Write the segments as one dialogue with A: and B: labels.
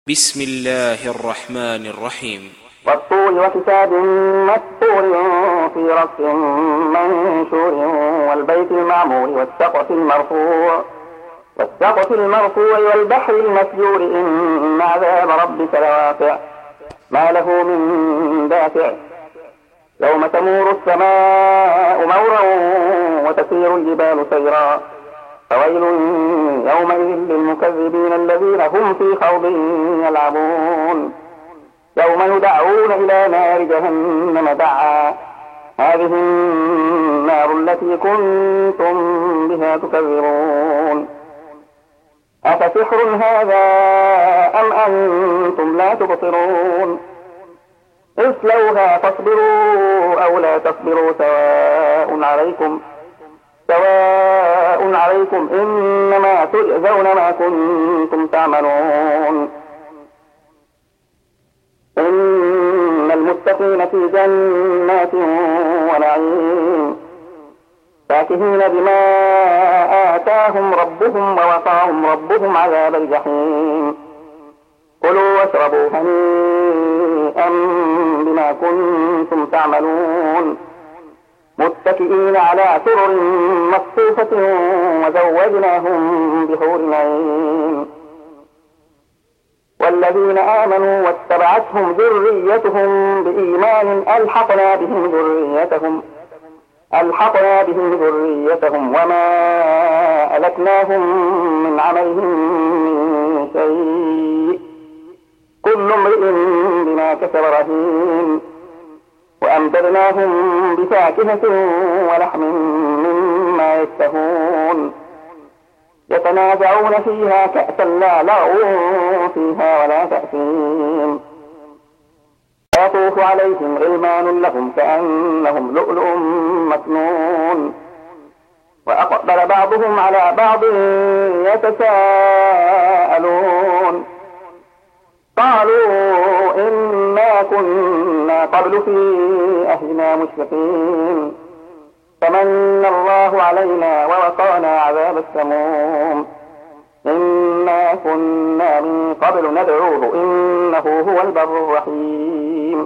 A: بسم الله الرحمن الرحيم.
B: والطور وكتاب مسطور في رق منشور والبيت المعمور والسقف المرفوع والبحر المسجور إن عذاب ربك لواقع ما له من دافع يوم تمور السماء مورا وتسير الجبال سيرا فويل يومئذ للمكذبين الذين هم في خوض يلعبون يوم يدعون إلى نار جهنم دعا هذه النار التي كنتم بها تكذبون أفسحر هذا أم أنتم لا تبصرون اصلوها فاصبروا أو لا تصبروا سواء عليكم إنما تجزون ما كنتم تعملون إن المتقين في جنات ونعيم فاكهين بما آتاهم ربهم ووقاهم ربهم عذاب الجحيم كلوا واشربوا هنيئا بما كنتم تعملون متكئين على سرر مصفوفة وزوجناهم بحور عين والذين آمنوا واتبعتهم ذريتهم بإيمان ألحقنا بهم ذريتهم وما ألتناهم من عملهم من شيء كل امرئ بما كسب رهين وأمددناهم بفاكهة ولحم مما يشتهون يتنازعون فيها كأسا لا لغو فيها ولا تأثيم يطوف عليهم غلمان لهم كأنهم لؤلؤ مكنون وأقبل بعضهم على بعض يتساءلون قالوا إنا كنا قبل في أهلنا مشفقين فمن الله علينا ووقانا عذاب السموم إنا كنا من قبل ندعوه إنه هو البر الرحيم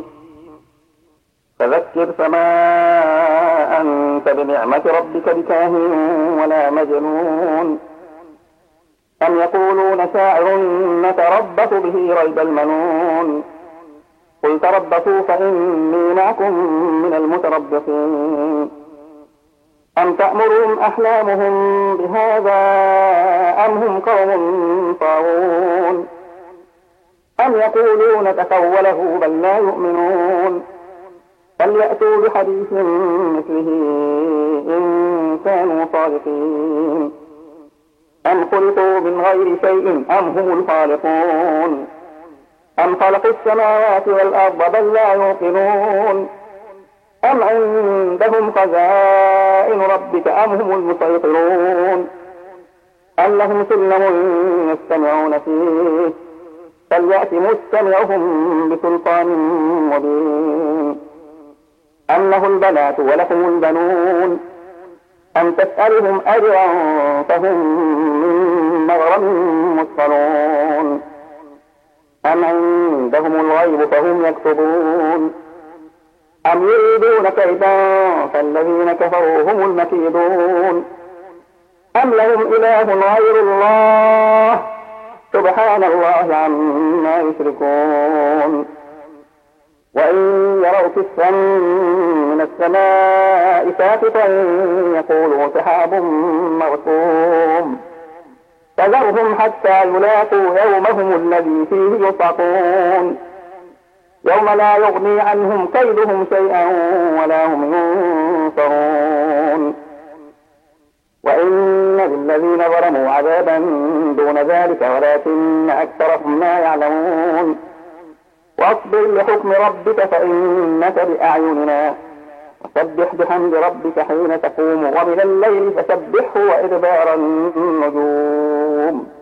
B: فذكر فما أنت بنعمة ربك بكاهن ولا مجنون أم يقولون شاعر نتربص به ريب المنون قل تربصوا فإني معكم من المتربصين أم تأمرهم أحلامهم بهذا أم هم قوم طاغون أم يقولون تقوله بل لا يؤمنون فليأتوا بحديث مثله إن كانوا صادقين أم خلقوا من غير شيء أم هم الخالقون أم خلقوا السماوات والأرض بل لا يوقنون أم عندهم خزائن ربك أم هم المسيطرون أم لهم سلم يستمعون فيه فليأت مستمعهم بسلطان مبين أم له البنات ولكم البنون أم تسألهم أجرا فهم من مغرم مثقلون أم عندهم الغيب فهم يكتبون أم يريدون كيدا فالذين كفروا هم المكيدون أم لهم إله غير الله سبحان الله عما يشركون وإن يروا كسفا من السماء ساقطا يقولوا سحاب مركوم فذرهم حتى يلاقوا يومهم الذي فيه يصعقون يوم لا يغني عنهم كيدهم شيئا ولا هم ينصرون وإن للذين ظلموا عذابا دون ذلك ولكن أكثرهم لا يعلمون واصبر لحكم ربك فإنك بأعيننا وسبح بحمد ربك حين تقوم ومن الليل فسبحه وإدبار النجوم